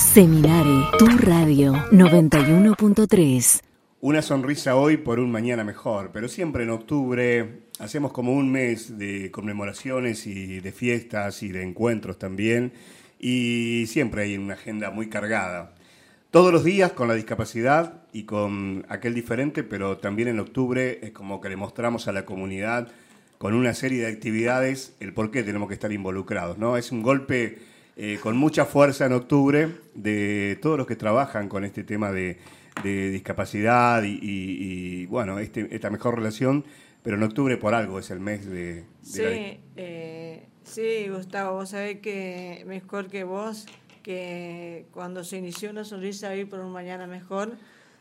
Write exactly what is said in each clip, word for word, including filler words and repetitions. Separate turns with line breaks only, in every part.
Seminare, tu radio noventa y uno punto tres.
Una sonrisa hoy por un mañana mejor, pero siempre en octubre hacemos como un mes de conmemoraciones y de fiestas y de encuentros también, y siempre hay una agenda muy cargada. Todos los días con la discapacidad y con aquel diferente, pero también en octubre es como que le mostramos a la comunidad con una serie de actividades el por qué tenemos que estar involucrados, ¿no? Es un golpe eh, con mucha fuerza en octubre de todos los que trabajan con este tema de, de discapacidad y, y, y bueno, este, esta mejor relación, pero en octubre por algo es el mes de... de
sí,
la...
eh, sí, Gustavo, vos sabés que mejor que vos, que cuando se inició Una Sonrisa Hoy por un Mañana Mejor,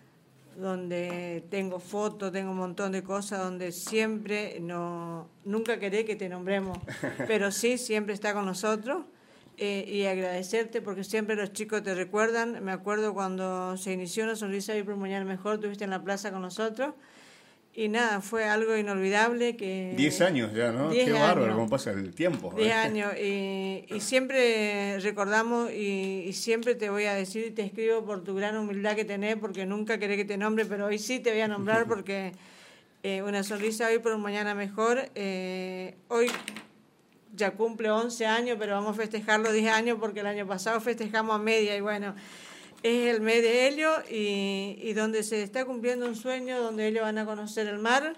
donde tengo fotos, tengo un montón de cosas, donde siempre, no nunca querés que te nombremos, pero sí, siempre está con nosotros, eh, y agradecerte porque siempre los chicos te recuerdan. Me acuerdo cuando se inició Una Sonrisa Hoy por un Mañana Mejor, estuviste en la plaza con nosotros, y nada, fue algo inolvidable. que
Diez años ya, ¿no? Qué bárbaro, cómo pasa el tiempo.
Diez años, y, y siempre recordamos, y, y siempre te voy a decir y te escribo por tu gran humildad que tenés, porque nunca querés que te nombre, pero hoy sí te voy a nombrar porque eh, Una Sonrisa Hoy por un Mañana Mejor, eh, hoy ya cumple once años, pero vamos a festejarlo diez años porque el año pasado festejamos a media, y bueno... Es el mes de Helio, y, y donde se está cumpliendo un sueño, donde ellos van a conocer el mar.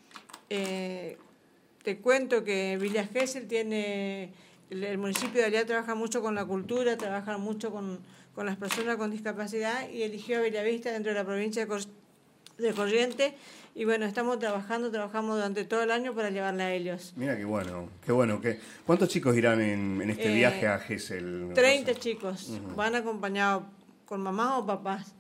Eh, te cuento que Villa Gesell tiene, el, el municipio de allá trabaja mucho con la cultura, trabaja mucho con, con las personas con discapacidad, y eligió a Bellavista dentro de la provincia de, Cor, de Corrientes. Y bueno, estamos trabajando, trabajamos durante todo el año para llevarla a ellos.
Mira qué bueno, qué bueno. Qué... ¿Cuántos chicos irán en, en este eh, viaje a Gesell?
treinta chicos, uh-huh. Van acompañados con mamás o papás.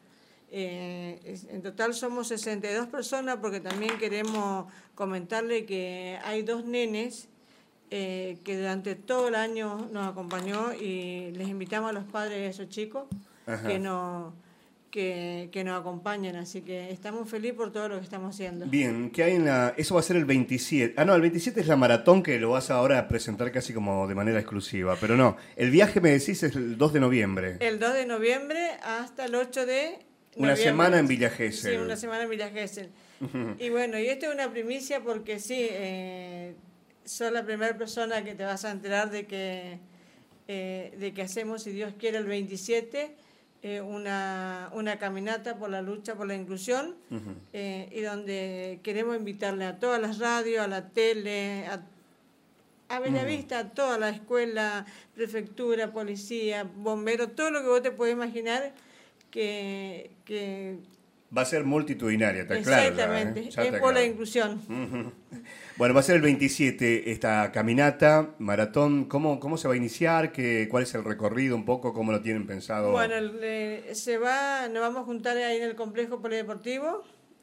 Eh, en total somos sesenta y dos personas, porque también queremos comentarle que hay dos nenes eh, que durante todo el año nos acompañó, y les invitamos a los padres de esos chicos que nos, que, que nos acompañen, así que estamos felices por todo lo que estamos haciendo.
Bien, ¿qué hay en la...? Eso va a ser el veintisiete. Ah, no, el veintisiete es la maratón, que lo vas ahora a presentar casi como de manera exclusiva, pero no, el viaje me decís es el dos de noviembre.
El dos de noviembre hasta el ocho de
Una
noviembre.
semana en Villa Gesell.
Sí, una semana en Villa Gesell. Y bueno, y esto es una primicia porque sí, eh, sos la primera persona que te vas a enterar de que, eh, de que hacemos, si Dios quiere, el veintisiete... Eh, una, una caminata por la lucha por la inclusión, uh-huh. eh, y donde queremos invitarle a todas las radios, a la tele, a, a Bellavista, uh-huh. a toda la escuela, prefectura, policía, bomberos, todo lo que vos te puedes imaginar que... que
va a ser multitudinaria, está claro.
Exactamente,
ya, ¿eh?
es por claro. La inclusión.
Uh-huh. Bueno, va a ser el veintisiete esta caminata, maratón. ¿Cómo, cómo se va a iniciar? ¿Qué, ¿Cuál es el recorrido un poco? ¿Cómo lo tienen pensado?
Bueno, eh, se va, nos vamos a juntar ahí en el complejo polideportivo.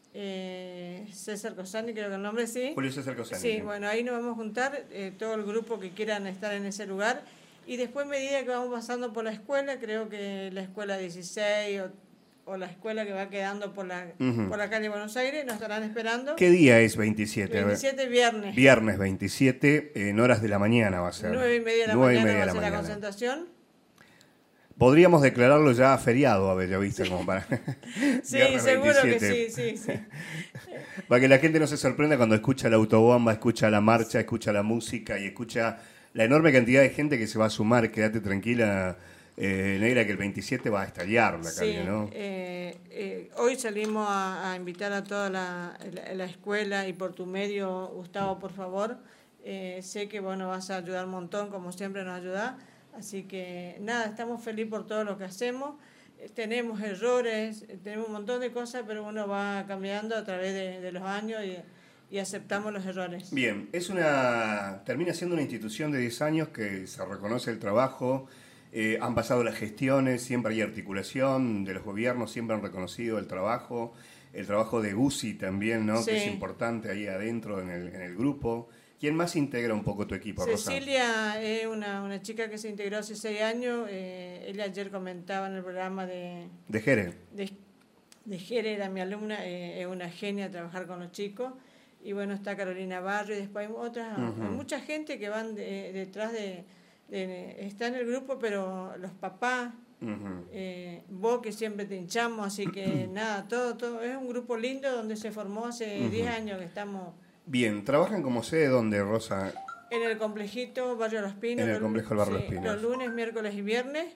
Eh, César Cosani, creo que el nombre sí.
Julio César Cosani.
Sí, bueno, ahí nos vamos a juntar eh, todo el grupo que quieran estar en ese lugar. Y después, a medida que vamos pasando por la escuela, creo que la escuela dieciséis o o la escuela que va quedando por la, uh-huh. por la calle Buenos Aires, nos estarán esperando.
¿Qué día es veintisiete?
veintisiete, viernes.
Viernes veintisiete, en horas de la mañana va a ser.
nueve y media de la
nueve
mañana
y media
va a ser
la,
la concentración.
Podríamos declararlo ya feriado a Bellavista, como para...
Sí, seguro veintisiete. Que sí, sí, sí.
Para que la gente no se sorprenda cuando escucha la autobomba, escucha la marcha, escucha la música y escucha la enorme cantidad de gente que se va a sumar. Quédate tranquila, Eh, Negra, que el veintisiete va a estallar la calle,
sí,
¿no?
Eh, eh, hoy salimos a, a invitar a toda la, la, la escuela, y por tu medio, Gustavo, por favor, eh, sé que bueno, vas a ayudar un montón, como siempre nos ayudás, así que nada, estamos felices por todo lo que hacemos. Eh, tenemos errores, eh, tenemos un montón de cosas, pero uno va cambiando a través de, de los años, y, y aceptamos los errores.
Bien, es una termina siendo una institución de diez años que se reconoce el trabajo. Eh, han pasado las gestiones, siempre hay articulación de los gobiernos, siempre han reconocido el trabajo, el trabajo de Gusi también, ¿no? Sí. Que es importante ahí adentro en el, en el grupo. ¿Quién más integra un poco tu equipo, Rosa?
Cecilia es una, una chica que se integró hace seis años. Eh, ella ayer comentaba en el programa de...
¿De Jere?
De, de Jere, era mi alumna, eh, es una genia a trabajar con los chicos. Y bueno, está Carolina Barrio, y después hay otras, uh-huh. hay mucha gente que van de, detrás de... De, está en el grupo, pero los papás,
Uh-huh.
Eh, vos que siempre te hinchamos, así que nada, todo, todo. Es un grupo lindo donde se formó hace diez uh-huh. años que estamos.
Bien, ¿trabajan como sede dónde, Rosa?
En el complejito Barrio Los Pinos.
En el complejo del Barrio
sí,
Los Pinos.
Los lunes, miércoles y viernes.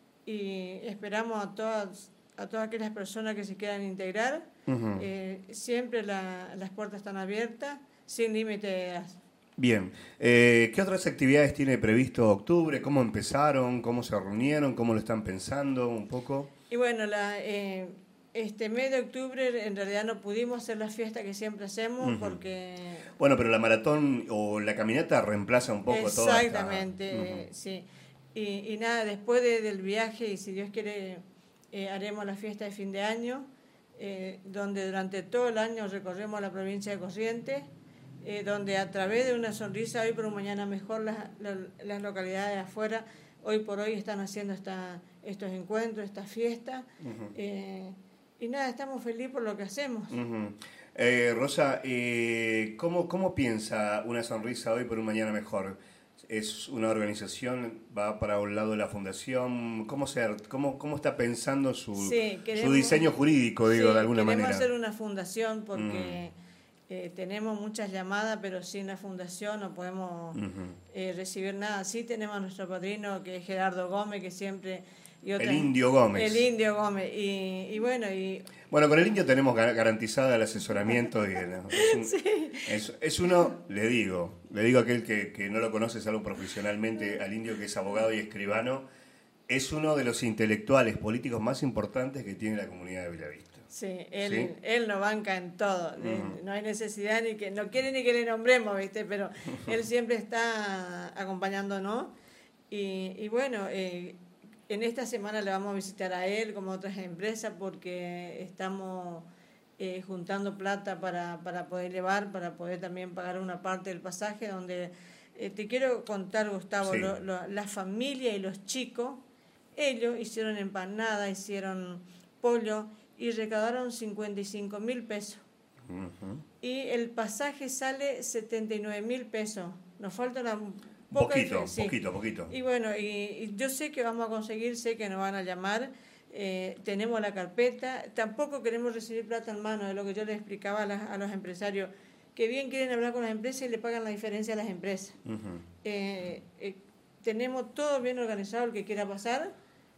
Y esperamos a todas, a todas aquellas personas que se quieran integrar. Uh-huh. Eh, siempre la, las puertas están abiertas, sin límite de edad.
Bien, eh, ¿qué otras actividades tiene previsto octubre? ¿Cómo empezaron? ¿Cómo se reunieron? ¿Cómo lo están pensando un poco?
Y bueno, la, eh, este mes de octubre en realidad no pudimos hacer la fiesta que siempre hacemos uh-huh. porque...
Bueno, pero la maratón o la caminata reemplaza un poco toda esta...
Exactamente, uh-huh. sí. Y, y nada, después de, del viaje, y si Dios quiere, eh, haremos la fiesta de fin de año, eh, donde durante todo el año recorremos la provincia de Corrientes, eh, donde a través de una sonrisa, hoy por un mañana mejor, las, las, las localidades de afuera, hoy por hoy están haciendo esta, estos encuentros, estas fiestas, uh-huh. eh, y nada, estamos felices por lo que hacemos.
Uh-huh. eh, Rosa, eh, ¿cómo, ¿cómo piensa Una Sonrisa Hoy por un Mañana Mejor? ¿Es una organización, va para un lado de la fundación? ¿Cómo, se, cómo, cómo está pensando su, sí, queremos, su diseño jurídico, digo,
sí,
de alguna
queremos
manera?
Queremos hacer una fundación porque mm. eh, tenemos muchas llamadas, pero sin la fundación no podemos uh-huh. eh, recibir nada. Sí tenemos a nuestro padrino, que es Gerardo Gómez, que siempre... Y otra,
el Indio Gómez.
El Indio Gómez. Y, y bueno, y...
Bueno, con el Indio tenemos garantizado el asesoramiento. Y, ¿no? es, un,
sí.
es, es uno, le digo, le digo a aquel que, que no lo conoce, salvo profesionalmente, al Indio, que es abogado y escribano, es uno de los intelectuales políticos más importantes que tiene la comunidad de Bellavista.
Sí, él, ¿Sí? él nos banca en todo. Uh-huh. No hay necesidad ni que, no quiere ni que le nombremos, ¿viste? Pero él siempre está acompañándonos. Y, y bueno... Eh, En esta semana le vamos a visitar a él como a otras empresas porque estamos eh, juntando plata para, para poder llevar, para poder también pagar una parte del pasaje, donde eh, te quiero contar, Gustavo, sí. lo, lo, la familia y los chicos, ellos hicieron empanada, hicieron pollo y recaudaron cincuenta y cinco mil pesos. Uh-huh. Y el pasaje sale setenta y nueve mil pesos. Nos falta una...
Poquito, sí. poquito, poquito.
Y bueno, y, y yo sé que vamos a conseguir, sé que nos van a llamar, eh, tenemos la carpeta, tampoco queremos recibir plata en mano, es lo que yo les explicaba a, las, a los empresarios, que bien quieren hablar con las empresas y le pagan la diferencia a las empresas. Uh-huh. eh, eh, tenemos todo bien organizado, el que quiera pasar,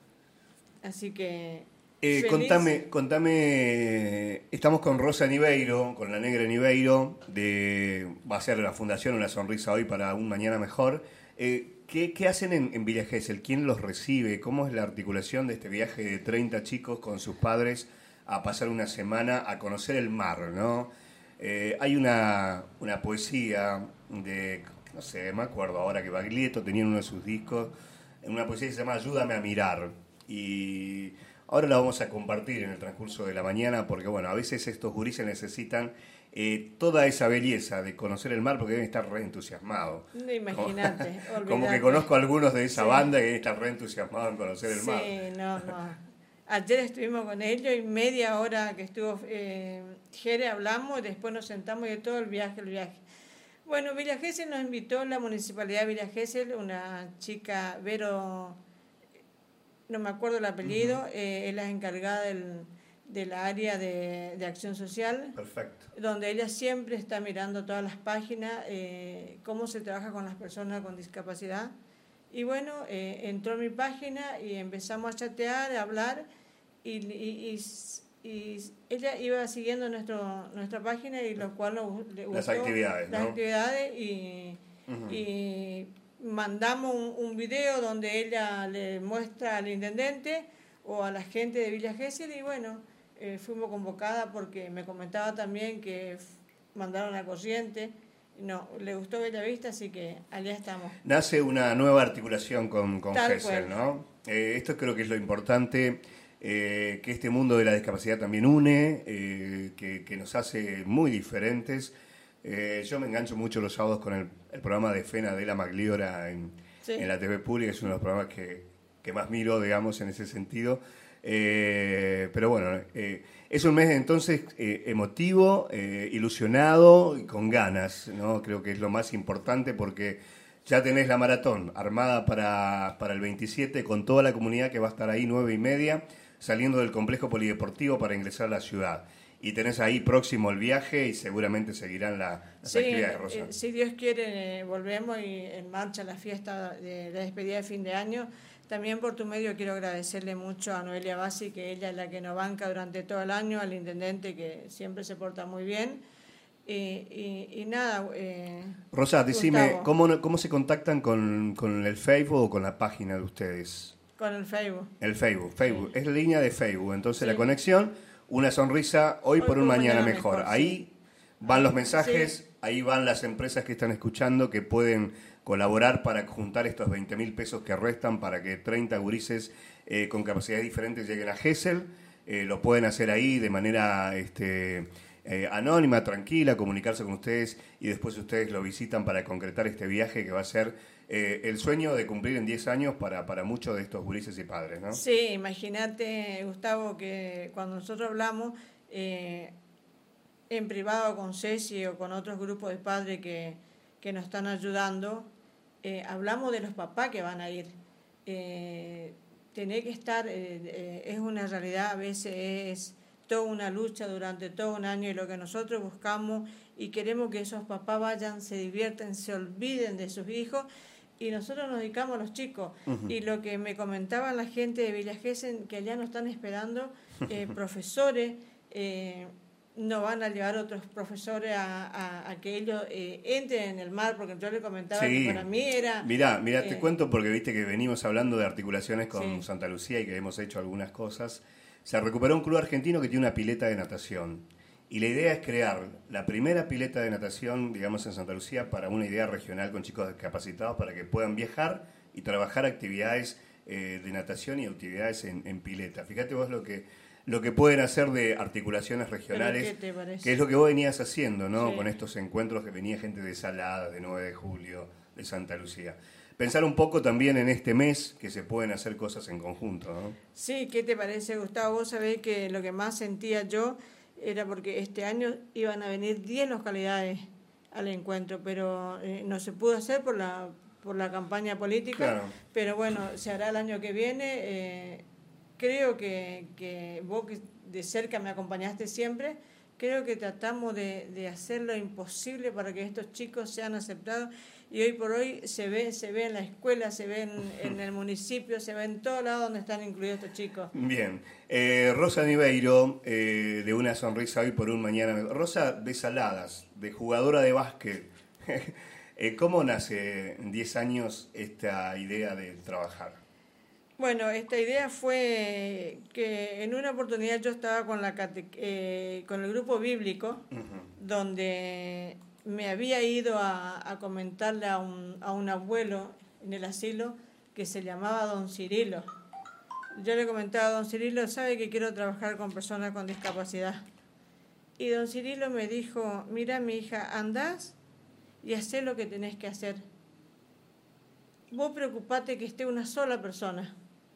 así que...
Eh, contame, contame, estamos con Rosa Niveiro, con la negra Niveiro, de, va a ser la Fundación Una Sonrisa Hoy para un Mañana Mejor. Eh, ¿qué, ¿Qué hacen en, en Villa Gesell? ¿Quién los recibe? ¿Cómo es la articulación de este viaje de treinta chicos con sus padres a pasar una semana a conocer el mar, ¿no? Eh, hay una, una poesía de, no sé, me acuerdo ahora que Baglietto tenía en uno de sus discos, una poesía que se llama Ayúdame a mirar, y... Ahora la vamos a compartir en el transcurso de la mañana porque, bueno, a veces estos gurises necesitan eh, toda esa belleza de conocer el mar porque deben estar re entusiasmados.
Imagínate,
como, como que conozco a algunos de esa sí. banda que deben estar re entusiasmados en conocer el
sí,
mar.
Sí, no, no. Ayer estuvimos con ellos y media hora que estuvo eh, Jere hablamos y después nos sentamos y de todo el viaje, el viaje. Bueno, Villa Gesell nos invitó, la Municipalidad de Villa Gesell, una chica, Vero... no me acuerdo el apellido, uh-huh. eh, es la encargada del, del área de, de acción social.
Perfecto.
Donde ella siempre está mirando todas las páginas, eh, cómo se trabaja con las personas con discapacidad. Y bueno, eh, entró a mi página y empezamos a chatear, a hablar, y, y, y, y ella iba siguiendo nuestro, nuestra página, y lo cual nos, le gustó.
Las actividades,
Las
¿no?
actividades, y... Uh-huh. y mandamos un, un video donde ella le muestra al intendente o a la gente de Villa Gesell y bueno, eh, fuimos convocadas porque me comentaba también que f- mandaron a Corrientes, no, le gustó Bellavista, así que allá estamos.
Nace una nueva articulación con, con Gesell, ¿no? Eh, esto creo que es lo importante, eh, que este mundo de la discapacidad también une, eh, que, que nos hace muy diferentes. Eh, yo me engancho mucho los sábados con el, el programa de Fena de la Magliora en, sí. en la T V pública, es uno de los programas que, que más miro, digamos, en ese sentido. Eh, pero bueno, eh, es un mes entonces eh, emotivo, eh, ilusionado y con ganas, ¿no? Creo que es lo más importante porque Ya tenés la maratón armada para, para el veintisiete con toda la comunidad que va a estar ahí nueve y media, saliendo del complejo polideportivo para ingresar a la ciudad. Y tenés ahí próximo el viaje y seguramente seguirán la, las
sí,
actividades, Rosa.
Eh, si Dios quiere, eh, volvemos y en marcha la fiesta de la despedida de fin de año. También por tu medio quiero agradecerle mucho a Noelia Bassi, que ella es la que nos banca durante todo el año, al intendente que siempre se porta muy bien. Y, y, y nada. Eh,
Rosa, decime,
Gustavo,
¿cómo, ¿cómo se contactan con, con el Facebook o con la página de ustedes?
Con el Facebook.
El Facebook, Facebook.
Sí.
Es la línea de Facebook. Entonces
Sí.
la conexión, una sonrisa, hoy, hoy por un mañana, mañana mejor. mejor. Ahí sí. van los mensajes, sí. ahí van las empresas que están escuchando que pueden colaborar para juntar estos veinte mil pesos que restan para que treinta gurises eh, con capacidades diferentes lleguen a Gesell. Eh, lo pueden hacer ahí de manera este, eh, anónima, tranquila, comunicarse con ustedes y después ustedes lo visitan para concretar este viaje que va a ser eh, el sueño de cumplir en diez años para, para muchos de estos gurises y padres, ¿no?
Sí, imagínate, Gustavo, que cuando nosotros hablamos eh, en privado con Ceci o con otros grupos de padres que, que nos están ayudando, eh, hablamos de los papás que van a ir. Eh, tener que estar, eh, eh, es una realidad, a veces es toda una lucha durante todo un año y lo que nosotros buscamos y queremos que esos papás vayan, se divierten, se olviden de sus hijos y nosotros nos dedicamos a los chicos. Uh-huh. Y lo que me comentaban la gente de Villa Gesell, que allá nos están esperando eh, profesores, eh, no van a llevar otros profesores a, a, a que ellos eh, entren en el mar, porque yo le comentaba sí. que para mí era...
Mirá, mirá, eh, te cuento porque viste que venimos hablando de articulaciones con sí. Santa Lucía y que hemos hecho algunas cosas. Se recuperó un club argentino que tiene una pileta de natación. Y la idea es crear la primera pileta de natación, digamos, en Santa Lucía para una idea regional con chicos discapacitados para que puedan viajar y trabajar actividades eh, de natación y actividades en, en pileta. Fíjate vos lo que... lo que pueden hacer de articulaciones regionales, que es lo que vos venías haciendo, ¿no? Sí. Con estos encuentros que venía gente de Salada, de nueve de julio, de Santa Lucía. Pensar un poco también en este mes que se pueden hacer cosas en conjunto, ¿no?
Sí, ¿qué te parece, Gustavo? Vos sabés que lo que más sentía yo era porque este año iban a venir diez localidades al encuentro, pero eh, no se pudo hacer por la, por la campaña política, claro. Pero bueno, se hará el año que viene. Eh, Creo que, que vos que de cerca me acompañaste siempre, creo que tratamos de, de hacer lo imposible para que estos chicos sean aceptados y hoy por hoy se ve, se ve en la escuela, se ve en, en el municipio, se ve en todos lados donde están incluidos estos chicos.
Bien. Eh, Rosa Niveiro, eh, de Una Sonrisa Hoy por un Mañana Mejor. Rosa de Saladas, de jugadora de básquet. eh, ¿Cómo nace en diez años esta idea de trabajar?
Bueno, esta idea fue que en una oportunidad yo estaba con la eh, con el grupo bíblico, uh-huh. donde me había ido a, a comentarle a un, a un abuelo en el asilo que se llamaba Don Cirilo. Yo le comentaba a Don Cirilo, sabe que quiero trabajar con personas con discapacidad. Y Don Cirilo me dijo, mira mi hija, andás y hacé lo que tenés que hacer. Vos preocupate que esté una sola persona.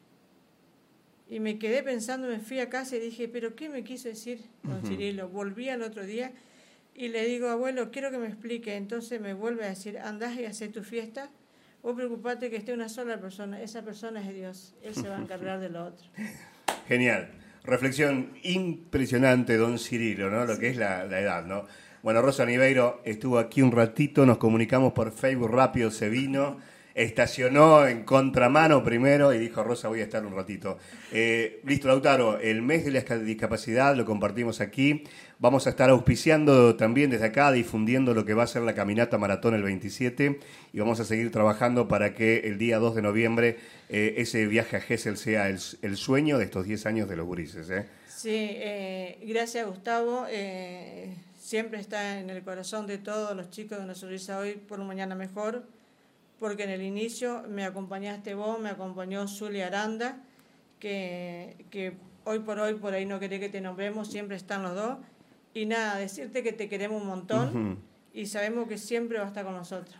Y me quedé pensando, me fui a casa y dije, ¿pero qué me quiso decir don uh-huh. Cirilo? Volví al otro día y le digo, abuelo, quiero que me explique. Entonces me vuelve a decir, andás y hacé tu fiesta. Vos preocupate que esté una sola persona. Esa persona es Dios. Él se va a encargar de lo otro.
Genial. Reflexión impresionante, don Cirilo, ¿no? Lo sí. que es la, la edad, ¿no? Bueno, Rosa Niveiro estuvo aquí un ratito, nos comunicamos por Facebook, rápido se vino. Estacionó en contramano primero y dijo, Rosa, voy a estar un ratito. Eh, listo, Lautaro, el mes de la discapacidad lo compartimos aquí. Vamos a estar auspiciando también desde acá, difundiendo lo que va a ser la caminata maratón el veintisiete y vamos a seguir trabajando para que el día dos de noviembre eh, ese viaje a Gesell sea el, el sueño de estos diez años de los gurises. ¿eh?
Sí, eh, gracias, Gustavo. Eh, siempre está en el corazón de todos los chicos de Una Sonrisa Hoy por un mañana mejor. Porque en el inicio me acompañaste vos, me acompañó Zulia Aranda, que, que hoy por hoy, por ahí no querés que te nombremos, siempre están los dos. Y nada, decirte que te queremos un montón uh-huh. y sabemos que siempre va a estar con nosotros.